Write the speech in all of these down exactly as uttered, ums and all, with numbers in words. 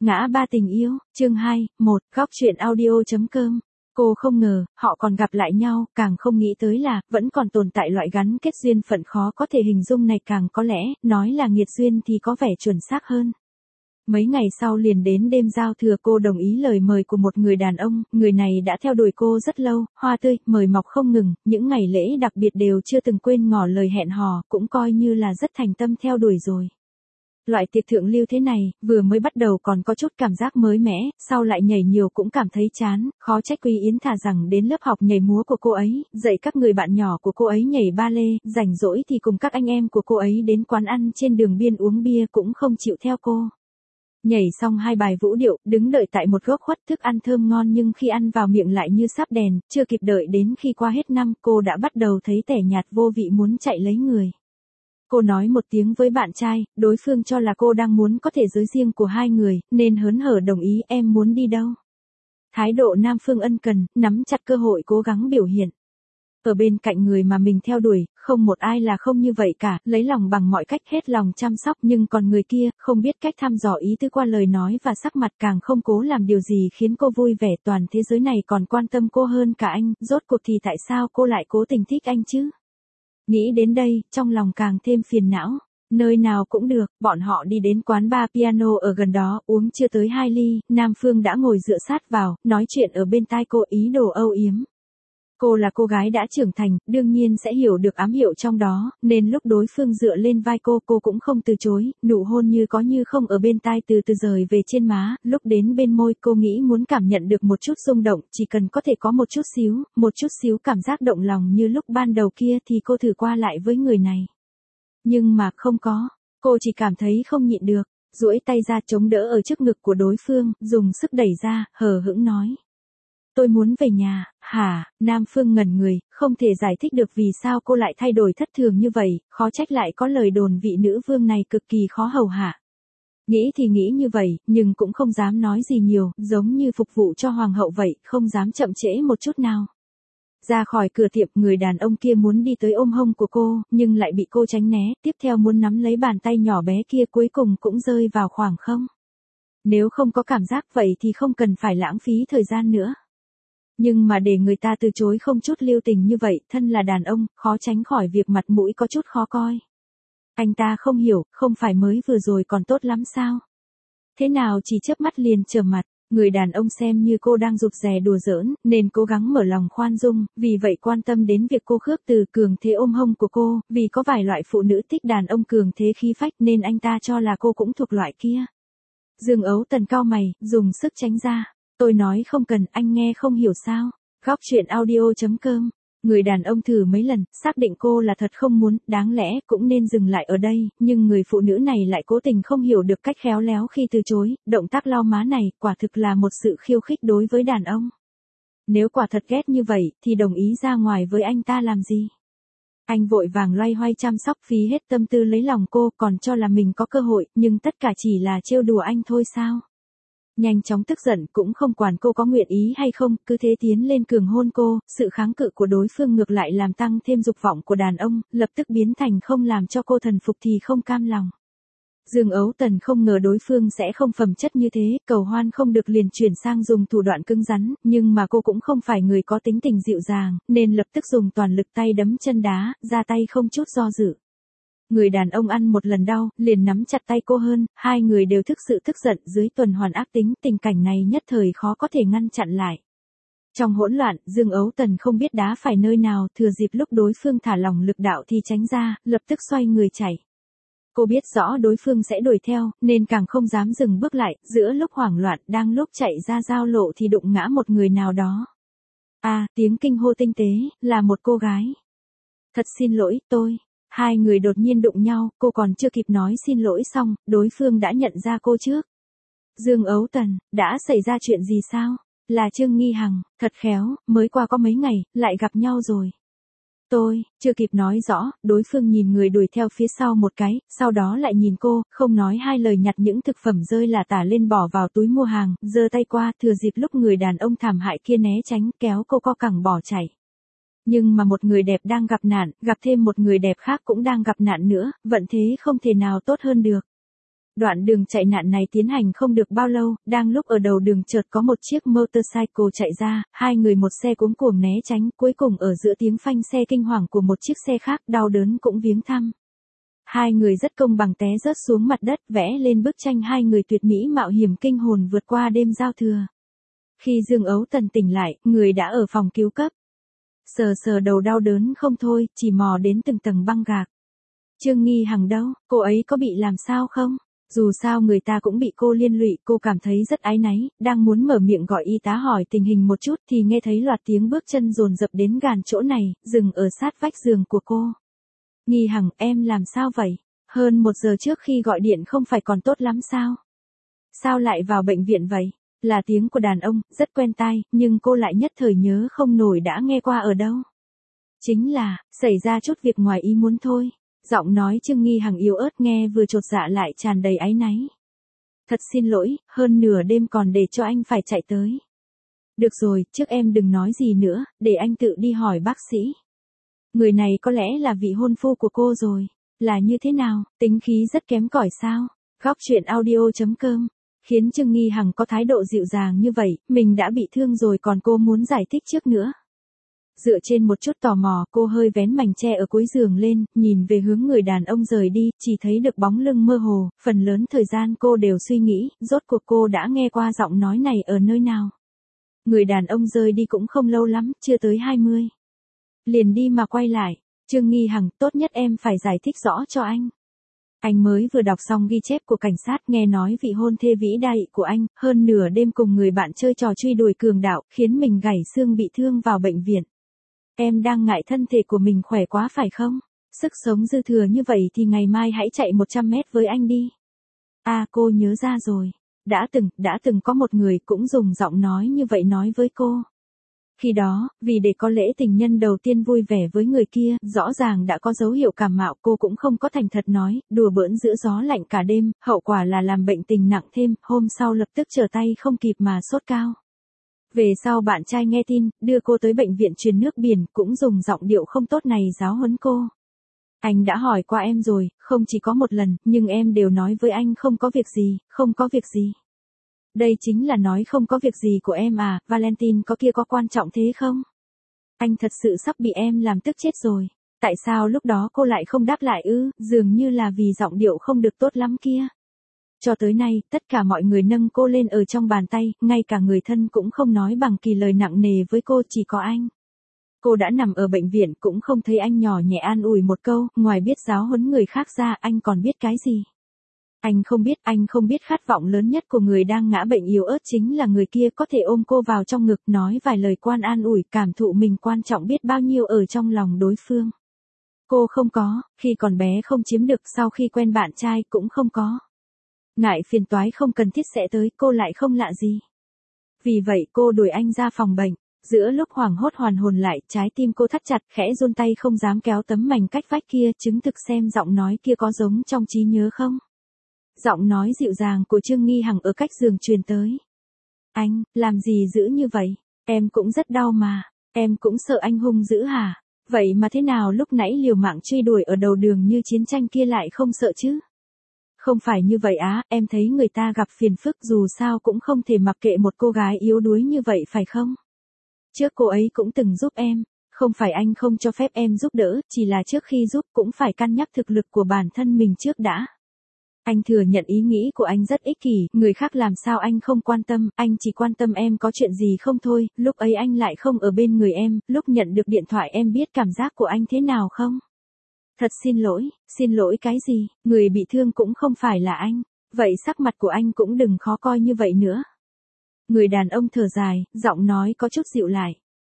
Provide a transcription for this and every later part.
Ngã ba tình yêu, chương hai, một, góc truyện audio.com. Cô không ngờ, họ còn gặp lại nhau, càng không nghĩ tới là, vẫn còn tồn tại loại gắn kết duyên phận khó có thể hình dung này, càng có lẽ, nói là nghiệt duyên thì có vẻ chuẩn xác hơn. Mấy ngày sau liền đến đêm giao thừa, cô đồng ý lời mời của một người đàn ông, người này đã theo đuổi cô rất lâu, hoa tươi, mời mọc không ngừng, những ngày lễ đặc biệt đều chưa từng quên ngỏ lời hẹn hò, cũng coi như là rất thành tâm theo đuổi rồi. Loại tiệc thượng lưu thế này, vừa mới bắt đầu còn có chút cảm giác mới mẻ, sau lại nhảy nhiều cũng cảm thấy chán, khó trách Quý Yến thà rằng đến lớp học nhảy múa của cô ấy, dạy các người bạn nhỏ của cô ấy nhảy ba lê, rảnh rỗi thì cùng các anh em của cô ấy đến quán ăn trên đường biên uống bia cũng không chịu theo cô. Nhảy xong hai bài vũ điệu, đứng đợi tại một góc khuất, thức ăn thơm ngon nhưng khi ăn vào miệng lại như sáp đèn, chưa kịp đợi đến khi qua hết năm, cô đã bắt đầu thấy tẻ nhạt vô vị muốn chạy lấy người. Cô nói một tiếng với bạn trai, đối phương cho là cô đang muốn có thể giới riêng của hai người, nên hớn hở đồng ý. Em muốn đi đâu? Thái độ nam phương ân cần, nắm chặt cơ hội cố gắng biểu hiện. Ở bên cạnh người mà mình theo đuổi, không một ai là không như vậy cả, lấy lòng bằng mọi cách, hết lòng chăm sóc, nhưng còn người kia, không biết cách thăm dò ý tứ qua lời nói và sắc mặt, càng không cố làm điều gì khiến cô vui vẻ. Toàn thế giới này còn quan tâm cô hơn cả anh, rốt cuộc thì tại sao cô lại cố tình thích anh chứ? Nghĩ đến đây, trong lòng càng thêm phiền não. Nơi nào cũng được, bọn họ đi đến quán bar piano ở gần đó, uống chưa tới hai ly, Nam Phương đã ngồi dựa sát vào, nói chuyện ở bên tai cô, ý đồ âu yếm. Cô là cô gái đã trưởng thành, đương nhiên sẽ hiểu được ám hiệu trong đó, nên lúc đối phương dựa lên vai cô, cô cũng không từ chối, nụ hôn như có như không ở bên tai từ từ rời về trên má, lúc đến bên môi, cô nghĩ muốn cảm nhận được một chút rung động, chỉ cần có thể có một chút xíu, một chút xíu cảm giác động lòng như lúc ban đầu kia thì cô thử qua lại với người này. Nhưng mà không có, cô chỉ cảm thấy không nhịn được, duỗi tay ra chống đỡ ở trước ngực của đối phương, dùng sức đẩy ra, hờ hững nói. Tôi muốn về nhà. Hả? Nam Phương ngẩn người, không thể giải thích được vì sao cô lại thay đổi thất thường như vậy, khó trách lại có lời đồn vị nữ vương này cực kỳ khó hầu hạ. Nghĩ thì nghĩ như vậy, nhưng cũng không dám nói gì nhiều, giống như phục vụ cho hoàng hậu vậy, không dám chậm trễ một chút nào. Ra khỏi cửa tiệm, người đàn ông kia muốn đi tới ôm hông của cô, nhưng lại bị cô tránh né, tiếp theo muốn nắm lấy bàn tay nhỏ bé kia, cuối cùng cũng rơi vào khoảng không. Nếu không có cảm giác vậy thì không cần phải lãng phí thời gian nữa. Nhưng mà để người ta từ chối không chút lưu tình như vậy, thân là đàn ông, khó tránh khỏi việc mặt mũi có chút khó coi. Anh ta không hiểu, không phải mới vừa rồi còn tốt lắm sao? Thế nào chỉ chớp mắt liền trở mặt, người đàn ông xem như cô đang rụt rè đùa giỡn, nên cố gắng mở lòng khoan dung, vì vậy quan tâm đến việc cô khước từ cường thế ôm hông của cô, vì có vài loại phụ nữ thích đàn ông cường thế khí phách nên anh ta cho là cô cũng thuộc loại kia. Dương Ấu Tần cau mày, dùng sức tránh ra. Tôi nói không cần, anh nghe không hiểu sao? Góc truyện audio.com. Người đàn ông thử mấy lần, xác định cô là thật không muốn, đáng lẽ cũng nên dừng lại ở đây, nhưng người phụ nữ này lại cố tình không hiểu được cách khéo léo khi từ chối, động tác lau má này, quả thực là một sự khiêu khích đối với đàn ông. Nếu quả thật ghét như vậy, thì đồng ý ra ngoài với anh ta làm gì? Anh vội vàng loay hoay chăm sóc, phí hết tâm tư lấy lòng cô, còn cho là mình có cơ hội, nhưng tất cả chỉ là trêu đùa anh thôi sao? Nhanh chóng tức giận, cũng không quản cô có nguyện ý hay không, cứ thế tiến lên cường hôn cô, sự kháng cự của đối phương ngược lại làm tăng thêm dục vọng của đàn ông, lập tức biến thành không làm cho cô thần phục thì không cam lòng. Dương Ấu Tần không ngờ đối phương sẽ không phẩm chất như thế, cầu hoan không được liền chuyển sang dùng thủ đoạn cứng rắn, nhưng mà cô cũng không phải người có tính tình dịu dàng, nên lập tức dùng toàn lực tay đấm chân đá, ra tay không chút do dự. Người đàn ông ăn một lần đau, liền nắm chặt tay cô hơn, hai người đều thực sự tức giận, dưới tuần hoàn ác tính, tình cảnh này nhất thời khó có thể ngăn chặn lại. Trong hỗn loạn, Dương Ấu Tần không biết đá phải nơi nào, thừa dịp lúc đối phương thả lỏng lực đạo thì tránh ra, lập tức xoay người chạy. Cô biết rõ đối phương sẽ đuổi theo, nên càng không dám dừng bước lại, giữa lúc hoảng loạn, đang lúc chạy ra giao lộ thì đụng ngã một người nào đó. À, tiếng kinh hô tinh tế, là một cô gái. Thật xin lỗi, tôi. Hai người đột nhiên đụng nhau, cô còn chưa kịp nói xin lỗi xong, đối phương đã nhận ra cô trước. Dương Ấu Tần, đã xảy ra chuyện gì sao? Là Trương Nghi Hằng, thật khéo, mới qua có mấy ngày, lại gặp nhau rồi. Tôi, chưa kịp nói rõ, đối phương nhìn người đuổi theo phía sau một cái, sau đó lại nhìn cô, không nói hai lời nhặt những thực phẩm rơi là tả lên bỏ vào túi mua hàng, giơ tay qua, thừa dịp lúc người đàn ông thảm hại kia né tránh, kéo cô co cẳng bỏ chạy. Nhưng mà một người đẹp đang gặp nạn, gặp thêm một người đẹp khác cũng đang gặp nạn nữa, vận thế không thể nào tốt hơn được. Đoạn đường chạy nạn này tiến hành không được bao lâu, đang lúc ở đầu đường chợt có một chiếc motorcycle chạy ra, hai người một xe cuống cuồng né tránh, cuối cùng ở giữa tiếng phanh xe kinh hoàng của một chiếc xe khác, đau đớn cũng viếng thăm. Hai người rất công bằng té rớt xuống mặt đất, vẽ lên bức tranh hai người tuyệt mỹ mạo hiểm kinh hồn vượt qua đêm giao thừa. Khi Dương Ấu Tần tỉnh lại, người đã ở phòng cứu cấp. Sờ sờ đầu đau đớn không thôi, chỉ mò đến từng tầng băng gạc. Trương Nghi Hằng đâu, cô ấy có bị làm sao không? Dù sao người ta cũng bị cô liên lụy, cô cảm thấy rất áy náy, đang muốn mở miệng gọi y tá hỏi tình hình một chút thì nghe thấy loạt tiếng bước chân dồn dập đến gần chỗ này, dừng ở sát vách giường của cô. Nghi Hằng, em làm sao vậy? Hơn một giờ trước khi gọi điện không phải còn tốt lắm sao? Sao lại vào bệnh viện vậy? Là tiếng của đàn ông, rất quen tai, nhưng cô lại nhất thời nhớ không nổi đã nghe qua ở đâu. Chính là, xảy ra chút việc ngoài ý muốn thôi. Giọng nói Trương Nghi Hằng yếu ớt nghe vừa chột dạ lại tràn đầy áy náy. Thật xin lỗi, hơn nửa đêm còn để cho anh phải chạy tới. Được rồi, trước em đừng nói gì nữa, để anh tự đi hỏi bác sĩ. Người này có lẽ là vị hôn phu của cô rồi. Là như thế nào, tính khí rất kém cỏi sao? Góc truyện audio chấm com khiến Trương Nghi Hằng có thái độ dịu dàng như vậy, mình đã bị thương rồi còn cô muốn giải thích trước nữa. Dựa trên một chút tò mò, cô hơi vén mành che ở cuối giường lên, nhìn về hướng người đàn ông rời đi, chỉ thấy được bóng lưng mơ hồ, phần lớn thời gian cô đều suy nghĩ, rốt cuộc cô đã nghe qua giọng nói này ở nơi nào. Người đàn ông rời đi cũng không lâu lắm, chưa tới hai mươi. Liền đi mà quay lại, Trương Nghi Hằng, tốt nhất em phải giải thích rõ cho anh. Anh mới vừa đọc xong ghi chép của cảnh sát, nghe nói vị hôn thê vĩ đại của anh, hơn nửa đêm cùng người bạn chơi trò truy đuổi cường đạo, khiến mình gãy xương bị thương vào bệnh viện. Em đang ngại thân thể của mình khỏe quá phải không? Sức sống dư thừa như vậy thì ngày mai hãy chạy một trăm mét với anh đi. À, cô nhớ ra rồi. Đã từng, đã từng có một người cũng dùng giọng nói như vậy nói với cô. Khi đó, vì để có lễ tình nhân đầu tiên vui vẻ với người kia, rõ ràng đã có dấu hiệu cảm mạo, cô cũng không có thành thật nói, đùa bỡn giữa gió lạnh cả đêm, hậu quả là làm bệnh tình nặng thêm, hôm sau lập tức trở tay không kịp mà sốt cao. Về sau bạn trai nghe tin, đưa cô tới bệnh viện truyền nước biển, cũng dùng giọng điệu không tốt này giáo huấn cô. Anh đã hỏi qua em rồi, không chỉ có một lần, nhưng em đều nói với anh không có việc gì, không có việc gì. Đây chính là nói không có việc gì của em à, Valentine có kia có quan trọng thế không? Anh thật sự sắp bị em làm tức chết rồi. Tại sao lúc đó cô lại không đáp lại ư, dường như là vì giọng điệu không được tốt lắm kia. Cho tới nay, tất cả mọi người nâng cô lên ở trong bàn tay, ngay cả người thân cũng không nói bằng kỳ lời nặng nề với cô, chỉ có anh. Cô đã nằm ở bệnh viện cũng không thấy anh nhỏ nhẹ an ủi một câu, ngoài biết giáo huấn người khác ra, anh còn biết cái gì? Anh không biết, anh không biết khát vọng lớn nhất của người đang ngã bệnh yếu ớt chính là người kia có thể ôm cô vào trong ngực, nói vài lời quan an ủi, cảm thụ mình quan trọng biết bao nhiêu ở trong lòng đối phương. Cô không có, khi còn bé không chiếm được, sau khi quen bạn trai cũng không có. Ngại phiền toái không cần thiết sẽ tới, cô lại không lạ gì. Vì vậy cô đuổi anh ra phòng bệnh. Giữa lúc hoảng hốt hoàn hồn lại, trái tim cô thắt chặt, khẽ run tay không dám kéo tấm mảnh cách vách kia, chứng thực xem giọng nói kia có giống trong trí nhớ không. Giọng nói dịu dàng của Trương Nghi Hằng ở cách giường truyền tới. Anh, làm gì dữ như vậy? Em cũng rất đau mà. Em cũng sợ anh hung dữ hả? Vậy mà thế nào lúc nãy liều mạng truy đuổi ở đầu đường như chiến tranh kia lại không sợ chứ? Không phải như vậy á, em thấy người ta gặp phiền phức dù sao cũng không thể mặc kệ một cô gái yếu đuối như vậy phải không? Trước cô ấy cũng từng giúp em, không phải anh không cho phép em giúp đỡ, chỉ là trước khi giúp cũng phải cân nhắc thực lực của bản thân mình trước đã. Anh thừa nhận ý nghĩ của anh rất ích kỷ, người khác làm sao anh không quan tâm, anh chỉ quan tâm em có chuyện gì không thôi, lúc ấy anh lại không ở bên người em, lúc nhận được điện thoại em biết cảm giác của anh thế nào không? Thật xin lỗi, xin lỗi cái gì, người bị thương cũng không phải là anh, vậy sắc mặt của anh cũng đừng khó coi như vậy nữa. Người đàn ông thở dài, giọng nói có chút dịu lại.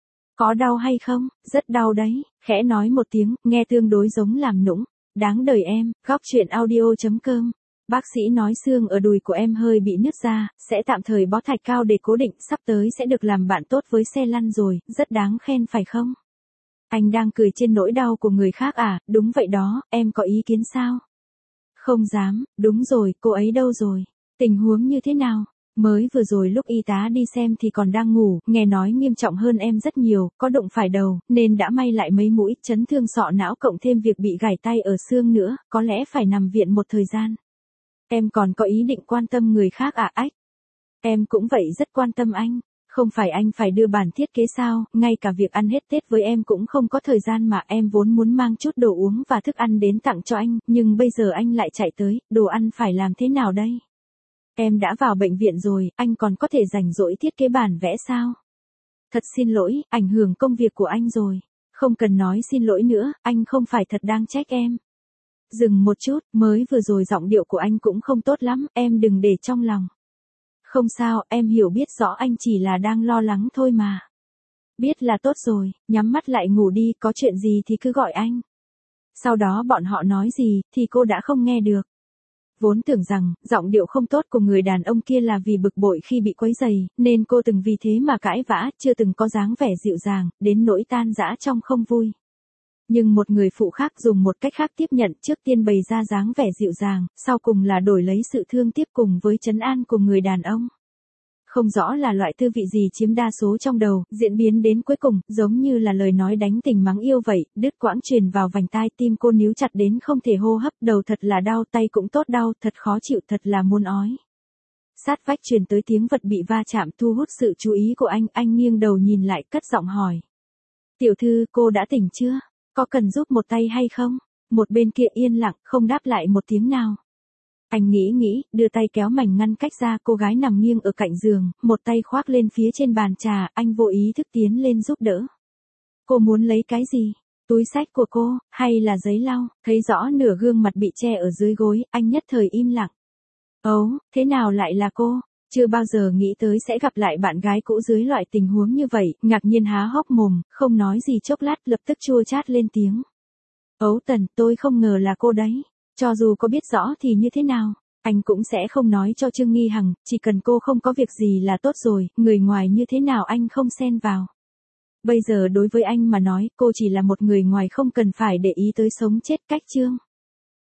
Có đau hay không? Rất đau đấy, khẽ nói một tiếng, nghe tương đối giống làm nũng. Đáng đời em, góc truyện audio chấm com. Bác sĩ nói xương ở đùi của em hơi bị nứt ra, sẽ tạm thời bó thạch cao để cố định, sắp tới sẽ được làm bạn tốt với xe lăn rồi, rất đáng khen phải không? Anh đang cười trên nỗi đau của người khác à, đúng vậy đó, em có ý kiến sao? Không dám, đúng rồi, cô ấy đâu rồi? Tình huống như thế nào? Mới vừa rồi lúc y tá đi xem thì còn đang ngủ, nghe nói nghiêm trọng hơn em rất nhiều, có đụng phải đầu, nên đã may lại mấy mũi, chấn thương sọ não cộng thêm việc bị gãy tay ở xương nữa, có lẽ phải nằm viện một thời gian. Em còn có ý định quan tâm người khác à ách? Em cũng vậy rất quan tâm anh. Không phải anh phải đưa bản thiết kế sao, ngay cả việc ăn hết Tết với em cũng không có thời gian mà em vốn muốn mang chút đồ uống và thức ăn đến tặng cho anh, nhưng bây giờ anh lại chạy tới, đồ ăn phải làm thế nào đây? Em đã vào bệnh viện rồi, anh còn có thể rảnh rỗi thiết kế bản vẽ sao? Thật xin lỗi, ảnh hưởng công việc của anh rồi. Không cần nói xin lỗi nữa, anh không phải thật đang trách em. Dừng một chút, mới vừa rồi giọng điệu của anh cũng không tốt lắm, em đừng để trong lòng. Không sao, em hiểu biết rõ anh chỉ là đang lo lắng thôi mà. Biết là tốt rồi, nhắm mắt lại ngủ đi, có chuyện gì thì cứ gọi anh. Sau đó bọn họ nói gì, thì cô đã không nghe được. Vốn tưởng rằng, giọng điệu không tốt của người đàn ông kia là vì bực bội khi bị quấy rầy, nên cô từng vì thế mà cãi vã, chưa từng có dáng vẻ dịu dàng, đến nỗi tan rã trong không vui. Nhưng một người phụ khác dùng một cách khác tiếp nhận, trước tiên bày ra dáng vẻ dịu dàng, sau cùng là đổi lấy sự thương tiếc cùng với trấn an của người đàn ông. Không rõ là loại tư vị gì chiếm đa số trong đầu, diễn biến đến cuối cùng, giống như là lời nói đánh tình mắng yêu vậy, đứt quãng truyền vào vành tai, tim cô níu chặt đến không thể hô hấp, đầu thật là đau, tay cũng tốt đau, thật khó chịu, thật là muốn ói. Sát vách truyền tới tiếng vật bị va chạm thu hút sự chú ý của anh, anh nghiêng đầu nhìn lại, cất giọng hỏi. Tiểu thư, cô đã tỉnh chưa? Có cần giúp một tay hay không? Một bên kia yên lặng, không đáp lại một tiếng nào. Anh nghĩ nghĩ, đưa tay kéo mảnh ngăn cách ra, cô gái nằm nghiêng ở cạnh giường, một tay khoác lên phía trên bàn trà, anh vô ý thức tiến lên giúp đỡ. Cô muốn lấy cái gì? Túi xách của cô, hay là giấy lau? Thấy rõ nửa gương mặt bị che ở dưới gối, anh nhất thời im lặng. Ấu, thế nào lại là cô? Chưa bao giờ nghĩ tới sẽ gặp lại bạn gái cũ dưới loại tình huống như vậy, ngạc nhiên há hốc mồm, không nói gì chốc lát, lập tức chua chát lên tiếng. Ấu Tần, tôi không ngờ là cô đấy. Cho dù có biết rõ thì như thế nào, anh cũng sẽ không nói cho Trương Nghi Hằng, chỉ cần cô không có việc gì là tốt rồi, người ngoài như thế nào anh không xen vào. Bây giờ đối với anh mà nói, cô chỉ là một người ngoài không cần phải để ý tới sống chết cách Trương.